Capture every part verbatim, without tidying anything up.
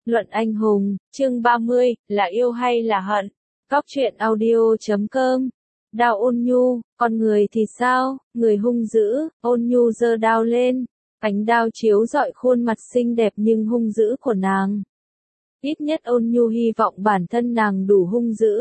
Luận anh hùng, chương ba mươi, là yêu hay là hận? Góc truyện audio chấm com. Đao ôn nhu, còn người thì sao? Người hung dữ, ôn nhu giơ đao lên. Ánh đao chiếu rọi khuôn mặt xinh đẹp nhưng hung dữ của nàng. Ít nhất ôn nhu hy vọng bản thân nàng đủ hung dữ.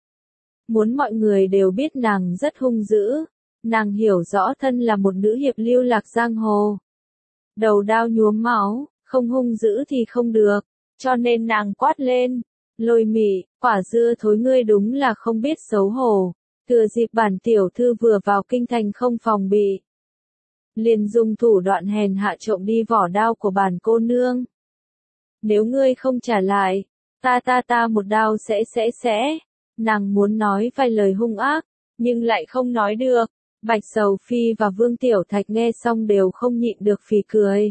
Muốn mọi người đều biết nàng rất hung dữ. Nàng hiểu rõ thân là một nữ hiệp lưu lạc giang hồ. Đầu đao nhuốm máu, không hung dữ thì không được. Cho nên nàng quát lên, Lôi Mị, quả dưa thối ngươi đúng là không biết xấu hổ, thừa dịp bản tiểu thư vừa vào kinh thành không phòng bị. Liền dùng thủ đoạn hèn hạ trộm đi vỏ đao của bản cô nương. Nếu ngươi không trả lại, ta ta ta một đao sẽ sẽ sẽ, nàng muốn nói vài lời hung ác, nhưng lại không nói được. Bạch Sầu Phi và Vương Tiểu Thạch nghe xong đều không nhịn được phì cười.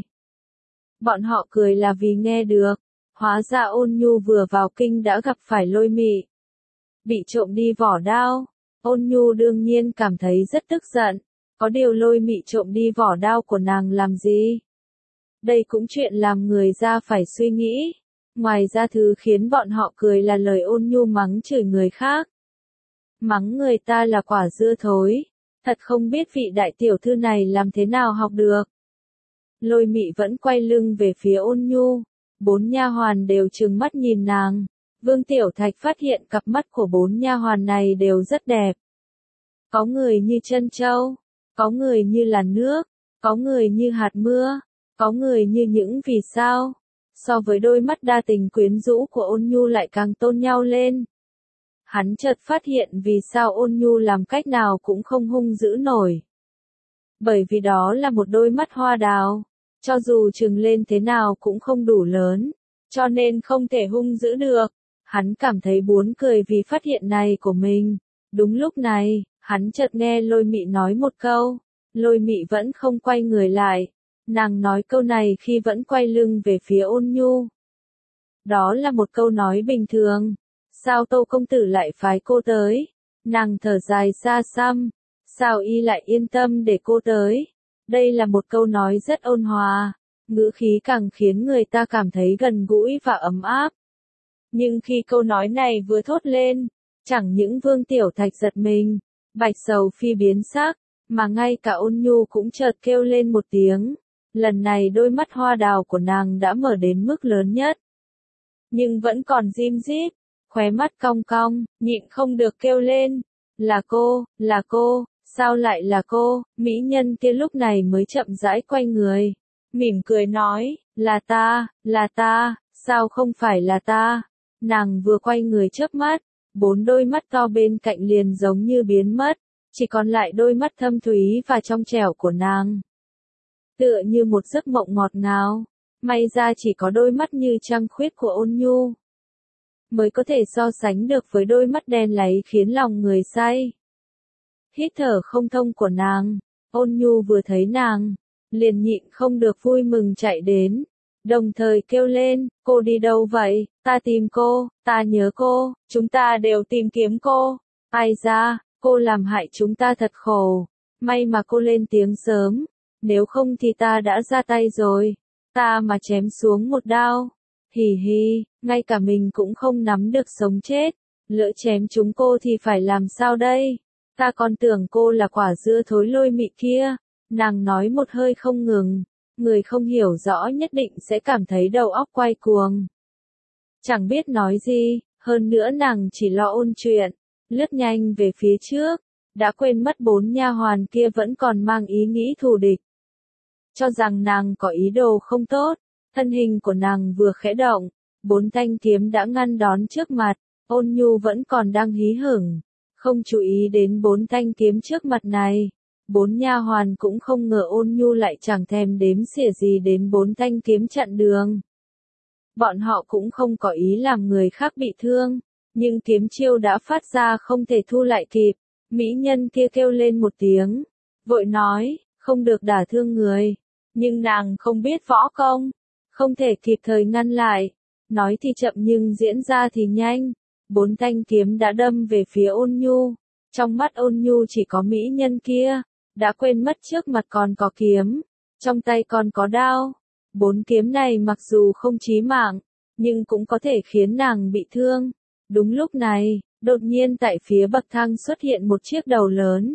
Bọn họ cười là vì nghe được. Hóa ra ôn nhu vừa vào kinh đã gặp phải Lôi Mị. Bị trộm đi vỏ đao. Ôn nhu đương nhiên cảm thấy rất tức giận. Có điều Lôi Mị trộm đi vỏ đao của nàng làm gì? Đây cũng chuyện làm người ra phải suy nghĩ. Ngoài ra thứ khiến bọn họ cười là lời ôn nhu mắng chửi người khác. Mắng người ta là quả dưa thối. Thật không biết vị đại tiểu thư này làm thế nào học được. Lôi Mị vẫn quay lưng về phía ôn nhu. Bốn nha hoàn đều trừng mắt nhìn nàng. Vương Tiểu Thạch phát hiện cặp mắt của bốn nha hoàn này đều rất đẹp. Có người như trân châu, có người như làn nước, có người như hạt mưa, có người như những vì sao. So với đôi mắt đa tình quyến rũ của ôn nhu lại càng tôn nhau lên. Hắn chợt phát hiện vì sao ôn nhu làm cách nào cũng không hung dữ nổi. Bởi vì đó là một đôi mắt hoa đào. Cho dù trừng lên thế nào cũng không đủ lớn, cho nên không thể hung dữ được. Hắn cảm thấy buồn cười vì phát hiện này của mình. Đúng lúc này, hắn chợt nghe Lôi Mị nói một câu. Lôi Mị vẫn không quay người lại. Nàng nói câu này khi vẫn quay lưng về phía ôn nhu. Đó là một câu nói bình thường. Sao Tô công tử lại phái cô tới? Nàng thở dài xa xăm. Sao y lại yên tâm để cô tới? Đây là một câu nói rất ôn hòa, ngữ khí càng khiến người ta cảm thấy gần gũi và ấm áp. Nhưng khi câu nói này vừa thốt lên, chẳng những Vương Tiểu Thạch giật mình, Bạch Sầu Phi biến sắc, mà ngay cả ôn nhu cũng chợt kêu lên một tiếng. Lần này đôi mắt hoa đào của nàng đã mở đến mức lớn nhất. Nhưng vẫn còn rim rít, khóe mắt cong cong, nhịn không được kêu lên. Là cô, là cô. Sao lại là cô? Mỹ nhân kia lúc này mới chậm rãi quay người. Mỉm cười nói, là ta, là ta, sao không phải là ta? Nàng vừa quay người chớp mắt, bốn đôi mắt to bên cạnh liền giống như biến mất, chỉ còn lại đôi mắt thâm thúy và trong trẻo của nàng. Tựa như một giấc mộng ngọt ngào, may ra chỉ có đôi mắt như trăng khuyết của ôn nhu mới có thể so sánh được với đôi mắt đen láy khiến lòng người say. Hít thở không thông của nàng, ôn nhu vừa thấy nàng, liền nhịn không được vui mừng chạy đến, đồng thời kêu lên, cô đi đâu vậy, ta tìm cô, ta nhớ cô, chúng ta đều tìm kiếm cô, ai ra, cô làm hại chúng ta thật khổ, may mà cô lên tiếng sớm, nếu không thì ta đã ra tay rồi, ta mà chém xuống một đao, hì hì, ngay cả mình cũng không nắm được sống chết, lỡ chém chúng cô thì phải làm sao đây? Ta còn tưởng cô là quả dưa thối Lôi Mị kia, nàng nói một hơi không ngừng, người không hiểu rõ nhất định sẽ cảm thấy đầu óc quay cuồng. Chẳng biết nói gì, hơn nữa nàng chỉ lo ôn chuyện, lướt nhanh về phía trước, đã quên mất bốn nha hoàn kia vẫn còn mang ý nghĩ thù địch. Cho rằng nàng có ý đồ không tốt, thân hình của nàng vừa khẽ động, bốn thanh kiếm đã ngăn đón trước mặt, ôn nhu vẫn còn đang hí hửng. Không chú ý đến bốn thanh kiếm trước mặt này, bốn nha hoàn cũng không ngờ ôn nhu lại chẳng thèm đếm xỉa gì đến bốn thanh kiếm chặn đường. Bọn họ cũng không có ý làm người khác bị thương, nhưng kiếm chiêu đã phát ra không thể thu lại kịp. Mỹ nhân kia kêu lên một tiếng, vội nói, không được đả thương người, nhưng nàng không biết võ công, không thể kịp thời ngăn lại. Nói thì chậm nhưng diễn ra thì nhanh. Bốn thanh kiếm đã đâm về phía ôn nhu, trong mắt ôn nhu chỉ có mỹ nhân kia, đã quên mất trước mặt còn có kiếm, trong tay còn có đao. Bốn kiếm này mặc dù không chí mạng, nhưng cũng có thể khiến nàng bị thương. Đúng lúc này, đột nhiên tại phía bậc thang xuất hiện một chiếc đầu lớn.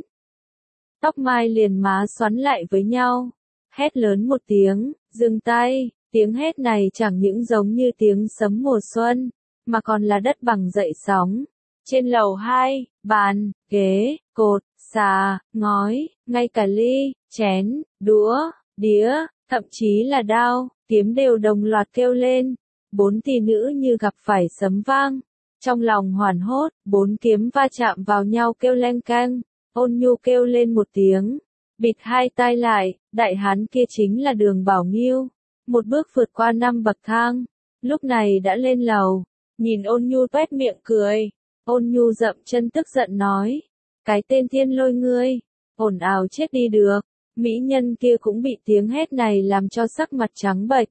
Tóc mai liền má xoắn lại với nhau. Hét lớn một tiếng, dừng tay, tiếng hét này chẳng những giống như tiếng sấm mùa xuân, mà còn là đất bằng dậy sóng. Trên lầu hai, bàn, ghế, cột, xà, ngói, ngay cả ly, chén, đũa, đĩa, thậm chí là đao, kiếm đều đồng loạt kêu lên. Bốn tỷ nữ như gặp phải sấm vang. Trong lòng hoảng hốt, bốn kiếm va chạm vào nhau kêu leng keng. Ôn Nhu kêu lên một tiếng, bịt hai tai lại, đại hán kia chính là Đường Bảo Nghiêu. Một bước vượt qua năm bậc thang, lúc này đã lên lầu, nhìn Ôn Nhu toét miệng cười. Ôn Nhu dậm chân tức giận nói, cái tên thiên lôi ngươi, ồn ào chết đi được. Mỹ nhân kia cũng bị tiếng hét này làm cho sắc mặt trắng bệch.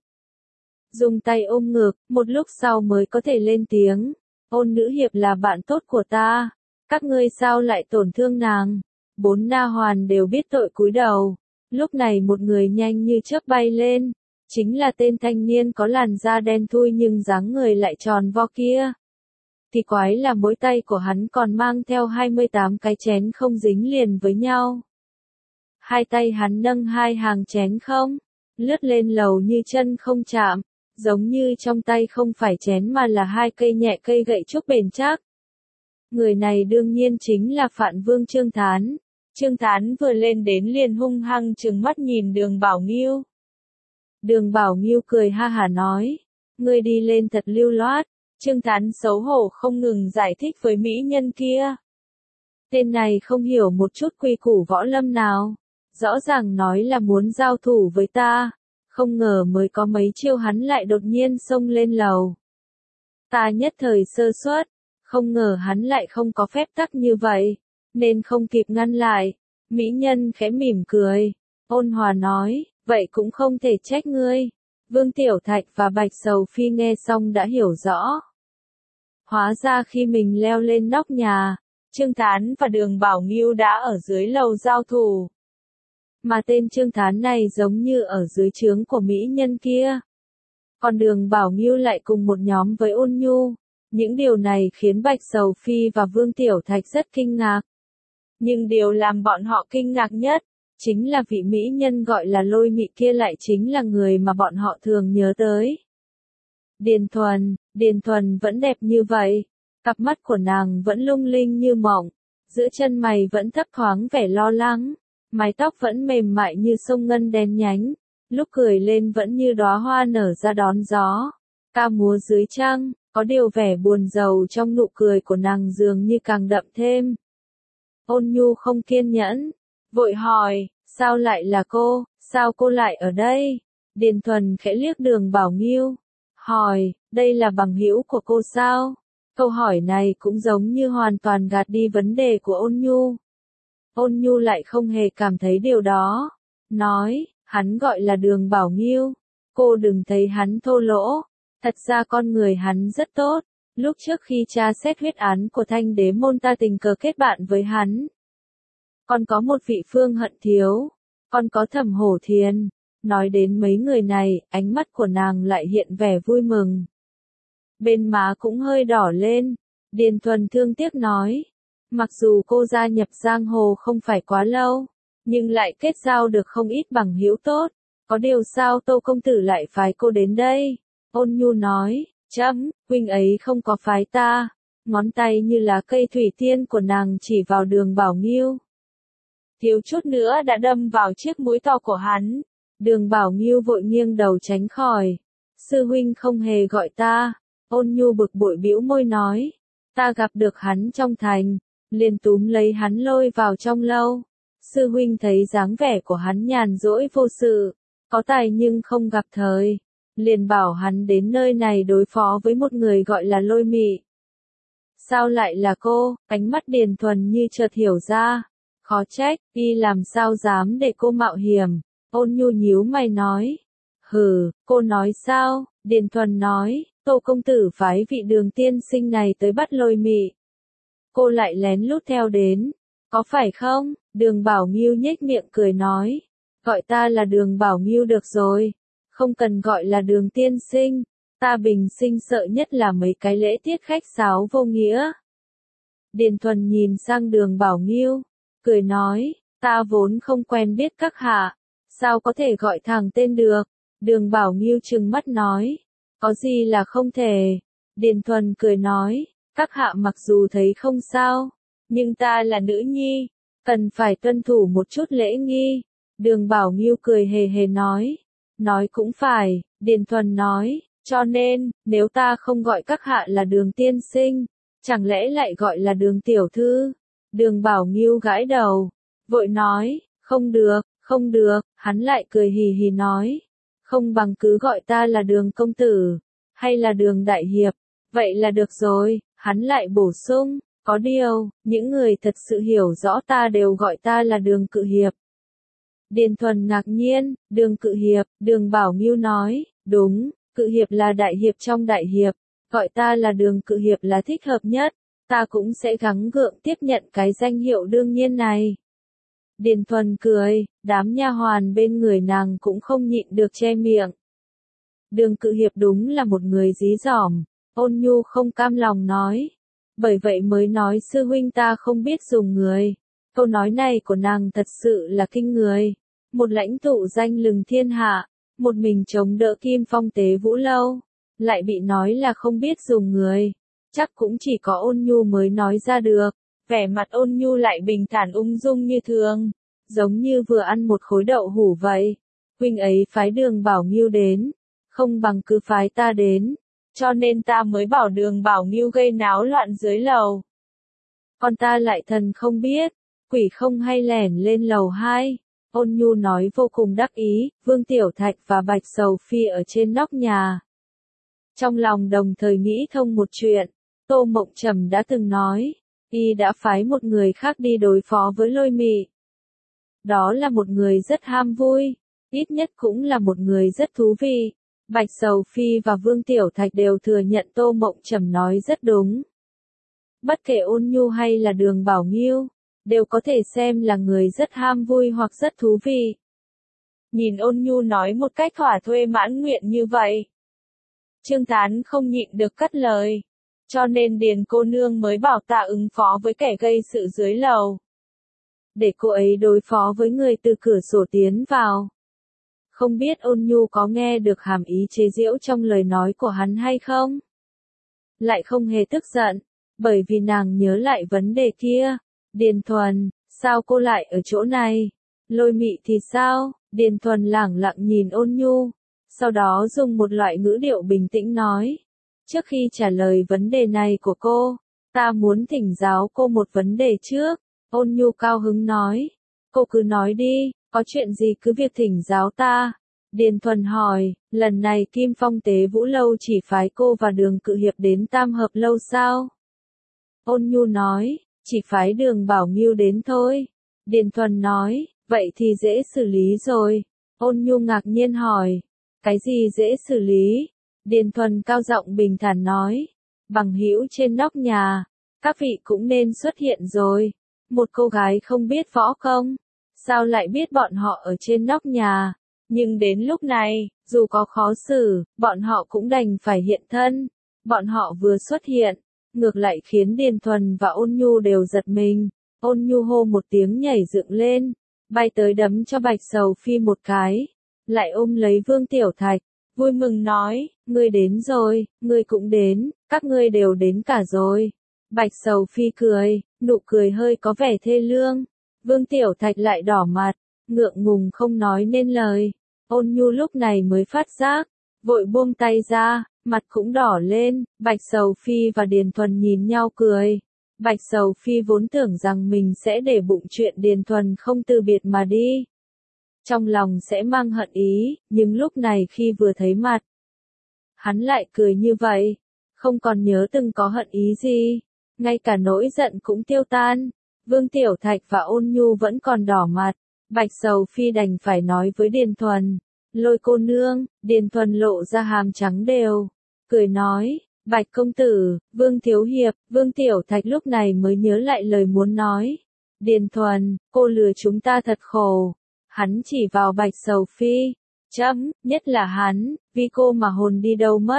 Dùng tay ôm ngực, một lúc sau mới có thể lên tiếng, Ôn nữ hiệp là bạn tốt của ta, các ngươi sao lại tổn thương nàng. Bốn na hoàn đều biết tội cúi đầu. Lúc này một người nhanh như chớp bay lên, chính là tên thanh niên có làn da đen thui nhưng dáng người lại tròn vo kia. Thì quái là mỗi tay của hắn còn mang theo hai mươi tám cái chén không dính liền với nhau. Hai tay hắn nâng hai hàng chén không, lướt lên lầu như chân không chạm, giống như trong tay không phải chén mà là hai cây nhẹ cây gậy trúc bền chắc. Người này đương nhiên chính là Phạn Vương Trương Thán. Trương Thán vừa lên đến liền hung hăng trừng mắt nhìn Đường Bảo Nghiêu. Đường Bảo Nghiêu cười ha hả nói, ngươi đi lên thật lưu loát. Trương Thán xấu hổ không ngừng giải thích với mỹ nhân kia. Tên này không hiểu một chút quy củ võ lâm nào. Rõ ràng nói là muốn giao thủ với ta. Không ngờ mới có mấy chiêu hắn lại đột nhiên xông lên lầu. Ta nhất thời sơ suất, không ngờ hắn lại không có phép tắc như vậy, nên không kịp ngăn lại. Mỹ nhân khẽ mỉm cười, ôn hòa nói, vậy cũng không thể trách ngươi. Vương Tiểu Thạch và Bạch Sầu Phi nghe xong đã hiểu rõ. Hóa ra khi mình leo lên nóc nhà, Trương Thán và Đường Bảo Nghiêu đã ở dưới lầu giao thủ. Mà tên Trương Thán này giống như ở dưới trướng của mỹ nhân kia. Còn Đường Bảo Nghiêu lại cùng một nhóm với Ôn Nhu. Những điều này khiến Bạch Sầu Phi và Vương Tiểu Thạch rất kinh ngạc. Nhưng điều làm bọn họ kinh ngạc nhất, chính là vị mỹ nhân gọi là Lôi Mị kia lại chính là người mà bọn họ thường nhớ tới. Điền Thuần, Điền Thuần vẫn đẹp như vậy, cặp mắt của nàng vẫn lung linh như mộng, giữa chân mày vẫn thấp thoáng vẻ lo lắng, mái tóc vẫn mềm mại như sông ngân đen nhánh, lúc cười lên vẫn như đóa hoa nở ra đón gió, ca múa dưới trăng, có điều vẻ buồn rầu trong nụ cười của nàng dường như càng đậm thêm. Ôn Nhu không kiên nhẫn, vội hỏi, sao lại là cô, sao cô lại ở đây? Điền Thuần khẽ liếc Đường Bảo Nghiêu, hỏi, đây là bằng hữu của cô sao? Câu hỏi này cũng giống như hoàn toàn gạt đi vấn đề của Ôn Nhu. Ôn Nhu lại không hề cảm thấy điều đó, nói, hắn gọi là Đường Bảo Nghiêu, cô đừng thấy hắn thô lỗ, thật ra con người hắn rất tốt. Lúc trước khi tra xét huyết án của Thanh Đế môn ta tình cờ kết bạn với hắn. Còn có một vị Phương Hận Thiếu, còn có Thẩm Hổ Thiền. Nói đến mấy người này, ánh mắt của nàng lại hiện vẻ vui mừng. Bên má cũng hơi đỏ lên, Điền Thuần thương tiếc nói. Mặc dù cô gia nhập giang hồ không phải quá lâu, nhưng lại kết giao được không ít bằng hữu tốt. Có điều sao Tô công tử lại phái cô đến đây? Ôn Nhu nói. Chấm, huynh ấy không có phái ta. Ngón tay như lá cây thủy tiên của nàng chỉ vào Đường Bảo Nghiêu. Thiếu chút nữa đã đâm vào chiếc mũi to của hắn. Đường Bảo Nghiêu vội nghiêng đầu tránh khỏi. Sư huynh không hề gọi ta. Ôn Nhu bực bội bĩu môi nói. Ta gặp được hắn trong thành, liền túm lấy hắn lôi vào trong lâu. Sư huynh thấy dáng vẻ của hắn nhàn rỗi vô sự, có tài nhưng không gặp thời. Liền bảo hắn đến nơi này đối phó với một người gọi là Lôi Mị. Sao lại là cô? Ánh mắt Điền Thuần như chợt hiểu ra. Khó trách, y làm sao dám để cô mạo hiểm. Ôn Nhu nhíu mày nói. Hừ, cô nói sao? Điền Thuần nói, Tô công tử phái vị Đường tiên sinh này tới bắt Lôi Mị. Cô lại lén lút theo đến. Có phải không? Đường Bảo Nghiêu nhếch miệng cười nói. Gọi ta là Đường Bảo Nghiêu được rồi. Không cần gọi là Đường tiên sinh, Ta bình sinh sợ nhất là mấy cái lễ tiết khách sáo vô nghĩa. Điền Thuần nhìn sang Đường Bảo Nghiêu, cười nói, ta vốn không quen biết các hạ, sao có thể gọi thẳng tên được. Đường Bảo Nghiêu trừng mắt nói, có gì là không thể. Điền Thuần cười nói, các hạ mặc dù thấy không sao, nhưng ta là nữ nhi, cần phải tuân thủ một chút lễ nghi. Đường Bảo Nghiêu cười hề hề nói, nói cũng phải. Điền Thuần nói, cho nên, nếu ta không gọi các hạ là Đường tiên sinh, chẳng lẽ lại gọi là Đường tiểu thư? Đường Bảo Nghiêu gãi đầu, vội nói, không được, không được. Hắn lại cười hì hì nói, không bằng cứ gọi ta là Đường công tử, hay là Đường đại hiệp, vậy là được rồi. Hắn lại bổ sung, có điều, những người thật sự hiểu rõ ta đều gọi ta là Đường cự hiệp. Điền Thuần ngạc nhiên, Đường cự hiệp. Đường Bảo Nghiêu nói, đúng, cự hiệp là đại hiệp trong đại hiệp, gọi ta là Đường cự hiệp là thích hợp nhất, ta cũng sẽ gắng gượng tiếp nhận cái danh hiệu đương nhiên này. Điền Thuần cười, đám nha hoàn bên người nàng cũng không nhịn được che miệng. Đường cự hiệp đúng là một người dí dỏm. Ôn Nhu không cam lòng nói, bởi vậy mới nói sư huynh ta không biết dùng người. Câu nói này của nàng thật sự là kinh người. Một lãnh tụ danh lừng thiên hạ, một mình chống đỡ Kim Phong Tế Vũ Lâu, lại bị nói là không biết dùng người. Chắc cũng chỉ có Ôn Nhu mới nói ra được. Vẻ mặt Ôn Nhu lại bình thản ung dung như thường, giống như vừa ăn một khối đậu hủ vậy. Huynh ấy phái Đường Bảo Nghiêu đến, không bằng cứ phái ta đến, cho nên ta mới bảo Đường Bảo Nghiêu gây náo loạn dưới lầu. Còn ta lại thần không biết, quỷ không hay lẻn lên lầu hai. Ôn Nhu nói vô cùng đắc ý. Vương Tiểu Thạch và Bạch Sầu Phi ở trên nóc nhà, trong lòng đồng thời nghĩ thông một chuyện. Tô Mộng Trầm đã từng nói, y đã phái một người khác đi đối phó với Lôi Mị. Đó là một người rất ham vui, ít nhất cũng là một người rất thú vị. Bạch Sầu Phi và Vương Tiểu Thạch đều thừa nhận Tô Mộng Trầm nói rất đúng. Bất kể Ôn Nhu hay là Đường Bảo Nghiêu, đều có thể xem là người rất ham vui hoặc rất thú vị. Nhìn Ôn Nhu nói một cách thỏa thuê mãn nguyện như vậy, Trương Thán không nhịn được cất lời. Cho nên Điền cô nương mới bảo ta ứng phó với kẻ gây sự dưới lầu, để cô ấy đối phó với người từ cửa sổ tiến vào. Không biết Ôn Nhu có nghe được hàm ý chế giễu trong lời nói của hắn hay không? Lại không hề tức giận, bởi vì nàng nhớ lại vấn đề kia. Điền Thuần, sao cô lại ở chỗ này? Lôi Mị thì sao? Điền Thuần lẳng lặng nhìn Ôn Nhu, sau đó dùng một loại ngữ điệu bình tĩnh nói. Trước khi trả lời vấn đề này của cô, ta muốn thỉnh giáo cô một vấn đề trước. Ôn Nhu cao hứng nói, cô cứ nói đi, có chuyện gì cứ việc thỉnh giáo ta. Điền Thuần hỏi, lần này Kim Phong Tế Vũ Lâu chỉ phái cô và Đường cự hiệp đến Tam Hợp Lâu sao? Ôn Nhu nói, chỉ phái Đường Bảo Nghiêu đến thôi. Điền Thuần nói, vậy thì dễ xử lý rồi. Ôn Nhu ngạc nhiên hỏi, cái gì dễ xử lý? Điền Thuần cao giọng bình thản nói, bằng hữu trên nóc nhà, các vị cũng nên xuất hiện rồi. Một cô gái không biết võ công, sao lại biết bọn họ ở trên nóc nhà? Nhưng đến lúc này, dù có khó xử, bọn họ cũng đành phải hiện thân. Bọn họ vừa xuất hiện, ngược lại khiến Điền Thuần và Ôn Nhu đều giật mình. Ôn Nhu hô một tiếng nhảy dựng lên, bay tới đấm cho Bạch Sầu Phi một cái, lại ôm lấy Vương Tiểu Thạch, vui mừng nói, ngươi đến rồi, ngươi cũng đến, các ngươi đều đến cả rồi. Bạch Sầu Phi cười, nụ cười hơi có vẻ thê lương. Vương Tiểu Thạch lại đỏ mặt, ngượng ngùng không nói nên lời. Ôn Nhu lúc này mới phát giác, vội buông tay ra, mặt cũng đỏ lên. Bạch Sầu Phi và Điền Thuần nhìn nhau cười. Bạch Sầu Phi vốn tưởng rằng mình sẽ để bụng chuyện Điền Thuần không từ biệt mà đi, trong lòng sẽ mang hận ý, nhưng lúc này khi vừa thấy mặt, hắn lại cười như vậy, không còn nhớ từng có hận ý gì, ngay cả nỗi giận cũng tiêu tan. Vương Tiểu Thạch và Ôn Nhu vẫn còn đỏ mặt. Bạch Sầu Phi đành phải nói với Điền Thuần, Lôi cô nương. Điền Thuần lộ ra hàm trắng đều, cười nói, Bạch công tử, Vương thiếu hiệp. Vương Tiểu Thạch lúc này mới nhớ lại lời muốn nói. Điền Thuần, cô lừa chúng ta thật khổ. Hắn chỉ vào Bạch Sầu Phi, chấm, nhất là hắn, vì cô mà hồn đi đâu mất.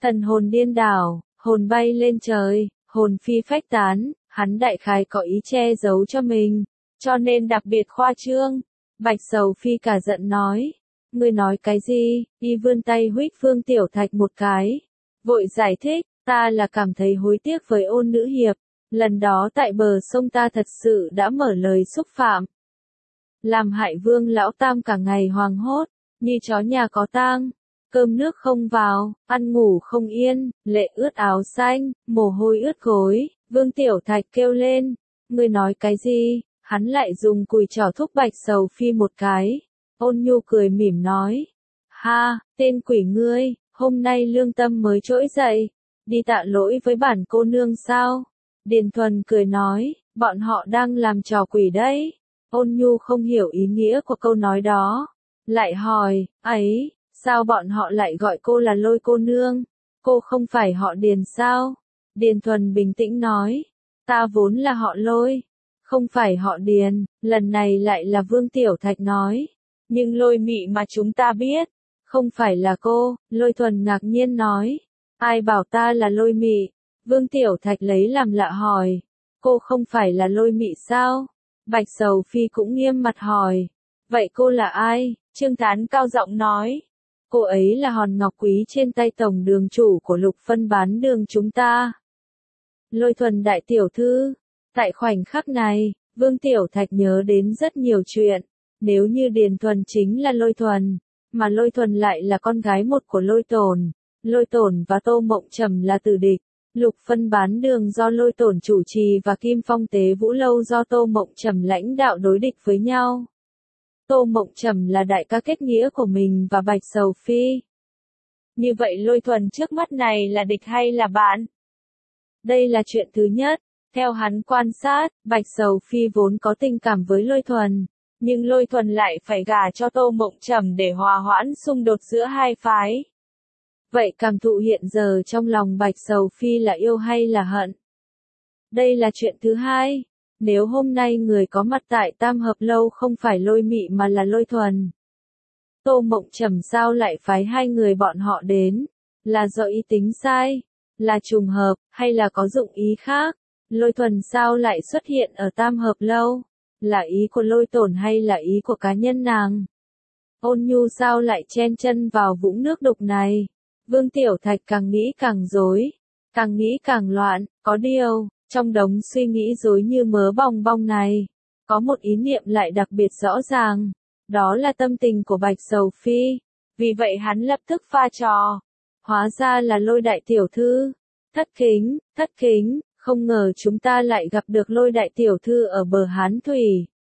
Thần hồn điên đảo, hồn bay lên trời, hồn phi phách tán, hắn đại khái có ý che giấu cho mình, cho nên đặc biệt khoa trương. Bạch Sầu Phi cả giận nói, ngươi nói cái gì? Y vươn tay huých Vương Tiểu Thạch một cái, vội giải thích, ta là cảm thấy hối tiếc với Ôn nữ hiệp, lần đó tại bờ sông ta thật sự đã mở lời xúc phạm, làm hại Vương lão tam cả ngày hoàng hốt, như chó nhà có tang, cơm nước không vào, ăn ngủ không yên, lệ ướt áo xanh, mồ hôi ướt gối. Vương Tiểu Thạch kêu lên, ngươi nói cái gì? Hắn lại dùng cùi trỏ thúc Bạch Sầu Phi một cái. Ôn Nhu cười mỉm nói, ha, tên quỷ ngươi, hôm nay lương tâm mới trỗi dậy, đi tạ lỗi với bản cô nương sao? Điền Thuần cười nói, bọn họ đang làm trò quỷ đấy. Ôn Nhu không hiểu ý nghĩa của câu nói đó, lại hỏi, ấy, sao bọn họ lại gọi cô là Lôi cô nương? Cô không phải họ Điền sao? Điền Thuần bình tĩnh nói, ta vốn là họ Lôi, không phải họ Điền. Lần này lại là Vương Tiểu Thạch nói, nhưng Lôi Mị mà chúng ta biết, không phải là cô. Lôi Thuần ngạc nhiên nói, ai bảo ta là Lôi Mị? Vương Tiểu Thạch lấy làm lạ hỏi, cô không phải là Lôi Mị sao? Bạch Sầu Phi cũng nghiêm mặt hỏi, vậy cô là ai? Trương Thán cao giọng nói, cô ấy là hòn ngọc quý trên tay tổng đường chủ của Lục phân bán đường chúng ta. Lôi Thuần đại tiểu thư. Tại khoảnh khắc này, Vương Tiểu Thạch nhớ đến rất nhiều chuyện. Nếu như Điền Thuần chính là Lôi Thuần, mà Lôi Thuần lại là con gái một của Lôi Tổn, Lôi Tổn và Tô Mộng Trầm là tử địch. Lục phân bán đường do Lôi Tổn chủ trì và Kim Phong Tế Vũ Lâu do Tô Mộng Trầm lãnh đạo đối địch với nhau. Tô Mộng Trầm là đại ca kết nghĩa của mình và Bạch Sầu Phi. Như vậy Lôi Thuần trước mắt này là địch hay là bạn? Đây là chuyện thứ nhất. Theo hắn quan sát, Bạch Sầu Phi vốn có tình cảm với Lôi Thuần, nhưng Lôi Thuần lại phải gả cho Tô Mộng Trầm để hòa hoãn xung đột giữa hai phái. Vậy cảm thụ hiện giờ trong lòng Bạch Sầu Phi là yêu hay là hận? Đây là chuyện thứ hai. Nếu hôm nay người có mặt tại Tam Hợp Lâu không phải Lôi Mị mà là Lôi Thuần, Tô Mộng Trầm sao lại phái hai người bọn họ đến? Là do ý tính sai? Là trùng hợp, hay là có dụng ý khác? Lôi Thuần sao lại xuất hiện ở Tam Hợp Lâu? Là ý của Lôi Tổn hay là ý của cá nhân nàng? Ôn Nhu sao lại chen chân vào vũng nước đục này? Vương Tiểu Thạch càng nghĩ càng rối, càng nghĩ càng loạn. Có điều, trong đống suy nghĩ rối như mớ bong bong này, có một ý niệm lại đặc biệt rõ ràng. Đó là tâm tình của Bạch Sầu Phi. Vì vậy hắn lập tức pha trò. Hóa ra là Lôi đại tiểu thư. Thất kính, thất kính, không ngờ chúng ta lại gặp được Lôi đại tiểu thư ở bờ Hán Thủy.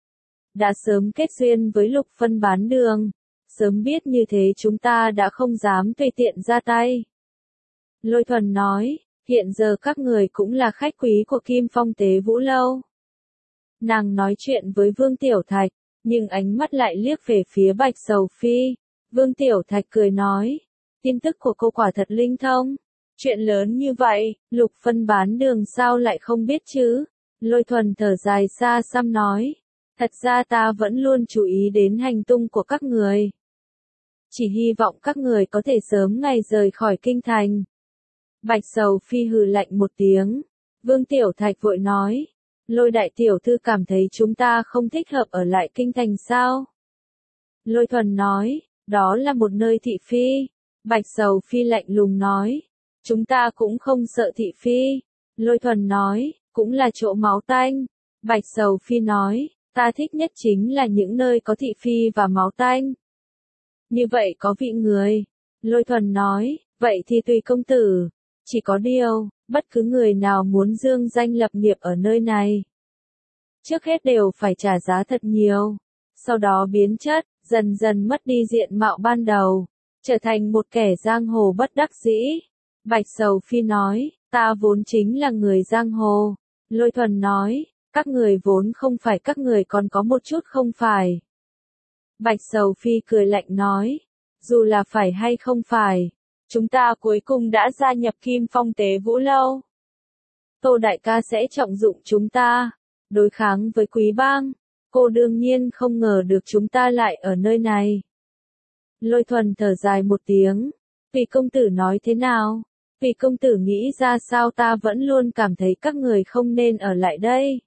Đã sớm kết duyên với Lục phân bán đường. Sớm biết như thế chúng ta đã không dám tùy tiện ra tay. Lôi Thuần nói, hiện giờ các người cũng là khách quý của Kim Phong Tế Vũ Lâu. Nàng nói chuyện với Vương Tiểu Thạch, nhưng ánh mắt lại liếc về phía Bạch Sầu Phi. Vương Tiểu Thạch cười nói, tin tức của cô quả thật linh thông. Chuyện lớn như vậy, Lục phân bán đường sao lại không biết chứ? Lôi Thuần thở dài xa xăm nói, thật ra ta vẫn luôn chú ý đến hành tung của các người. Chỉ hy vọng các người có thể sớm ngày rời khỏi kinh thành. Bạch Sầu Phi hừ lạnh một tiếng. Vương Tiểu Thạch vội nói, Lôi đại tiểu thư cảm thấy chúng ta không thích hợp ở lại kinh thành sao? Lôi Thuần nói, đó là một nơi thị phi. Bạch Sầu Phi lạnh lùng nói, chúng ta cũng không sợ thị phi. Lôi Thuần nói, cũng là chỗ máu tanh. Bạch Sầu Phi nói, ta thích nhất chính là những nơi có thị phi và máu tanh. Như vậy có vị người. Lôi Thuần nói, vậy thì tùy công tử. Chỉ có điều, bất cứ người nào muốn dương danh lập nghiệp ở nơi này, trước hết đều phải trả giá thật nhiều. Sau đó biến chất, dần dần mất đi diện mạo ban đầu, trở thành một kẻ giang hồ bất đắc dĩ. Bạch Sầu Phi nói, ta vốn chính là người giang hồ. Lôi Thuần nói, các người vốn không phải các người còn có một chút không phải. Bạch Sầu Phi cười lạnh nói, dù là phải hay không phải, chúng ta cuối cùng đã gia nhập Kim Phong Tế Vũ Lâu. Tô đại ca sẽ trọng dụng chúng ta, đối kháng với Quý Bang. Cô đương nhiên không ngờ được chúng ta lại ở nơi này. Lôi Thuần thở dài một tiếng, tùy công tử nói thế nào, Vì công tử nghĩ ra sao ta vẫn luôn cảm thấy các người không nên ở lại đây.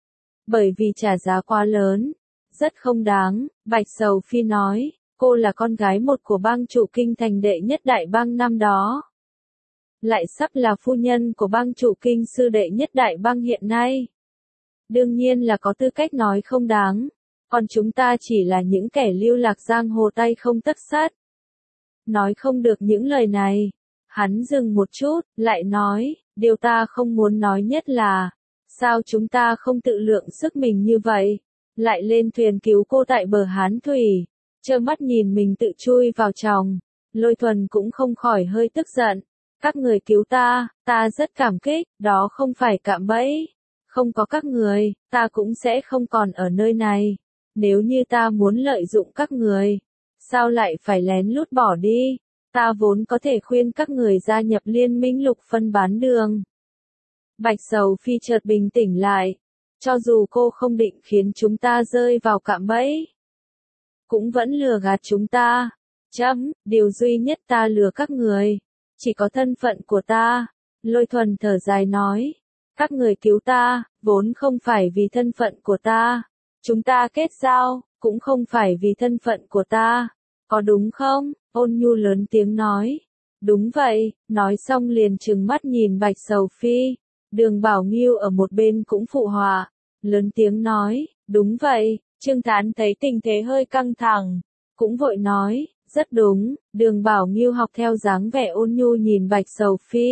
Bởi vì trả giá quá lớn, rất không đáng, Bạch Sầu Phi nói, cô là con gái một của bang chủ kinh thành đệ nhất đại bang năm đó. Lại sắp là phu nhân của bang chủ kinh sư đệ nhất đại bang hiện nay. Đương nhiên là có tư cách nói không đáng, còn chúng ta chỉ là những kẻ lưu lạc giang hồ tay không tất sắt. Nói không được những lời này. Hắn dừng một chút, lại nói, điều ta không muốn nói nhất là, sao chúng ta không tự lượng sức mình như vậy, lại lên thuyền cứu cô tại bờ Hán Thủy, trơ mắt nhìn mình tự chui vào chòng, Lôi Thuần cũng không khỏi hơi tức giận, các người cứu ta, ta rất cảm kích, đó không phải cạm bẫy, không có các người, ta cũng sẽ không còn ở nơi này, nếu như ta muốn lợi dụng các người, sao lại phải lén lút bỏ đi? Ta vốn có thể khuyên các người gia nhập liên minh lục phân bán đường. Bạch Sầu Phi chợt bình tĩnh lại. Cho dù cô không định khiến chúng ta rơi vào cạm bẫy, cũng vẫn lừa gạt chúng ta. Chấm, điều duy nhất ta lừa các người, chỉ có thân phận của ta. Lôi Thuần thở dài nói. Các người cứu ta, vốn không phải vì thân phận của ta. Chúng ta kết giao, cũng không phải vì thân phận của ta. Có đúng không? Ôn Nhu lớn tiếng nói. Đúng vậy, nói xong liền trừng mắt nhìn Bạch Sầu Phi. Đường Bảo Nghiêu ở một bên cũng phụ họa, lớn tiếng nói, đúng vậy. Trương Thán thấy tình thế hơi căng thẳng, cũng vội nói, rất đúng. Đường Bảo Nghiêu học theo dáng vẻ ôn nhu nhìn Bạch Sầu Phi,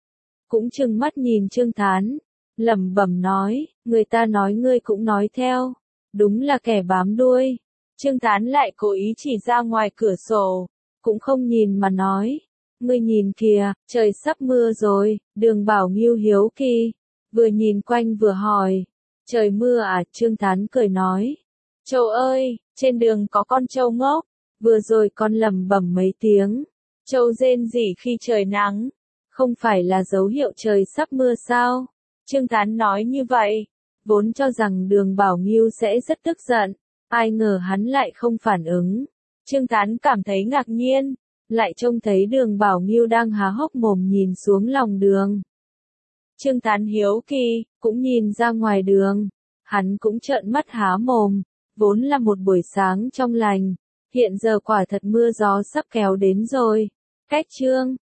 cũng trừng mắt nhìn Trương Thán, lẩm bẩm nói, người ta nói ngươi cũng nói theo, đúng là kẻ bám đuôi. Trương Thán lại cố ý chỉ ra ngoài cửa sổ, cũng không nhìn mà nói, ngươi nhìn kìa, trời sắp mưa rồi. Đường Bảo Nghiêu hiếu kỳ, vừa nhìn quanh vừa hỏi, trời mưa à? Trương Thán cười nói, trâu ơi, trên đường có con trâu ngốc, vừa rồi con lẩm bẩm mấy tiếng, trâu rên rỉ khi trời nắng, không phải là dấu hiệu trời sắp mưa sao? Trương Thán nói như vậy, vốn cho rằng Đường Bảo Nghiêu sẽ rất tức giận, ai ngờ hắn lại không phản ứng. Trương Thán cảm thấy ngạc nhiên, lại trông thấy Đường Bảo Nghiêu đang há hốc mồm nhìn xuống lòng đường. Trương Thán hiếu kỳ, cũng nhìn ra ngoài đường, hắn cũng trợn mắt há mồm, vốn là một buổi sáng trong lành, hiện giờ quả thật mưa gió sắp kéo đến rồi. Cách chương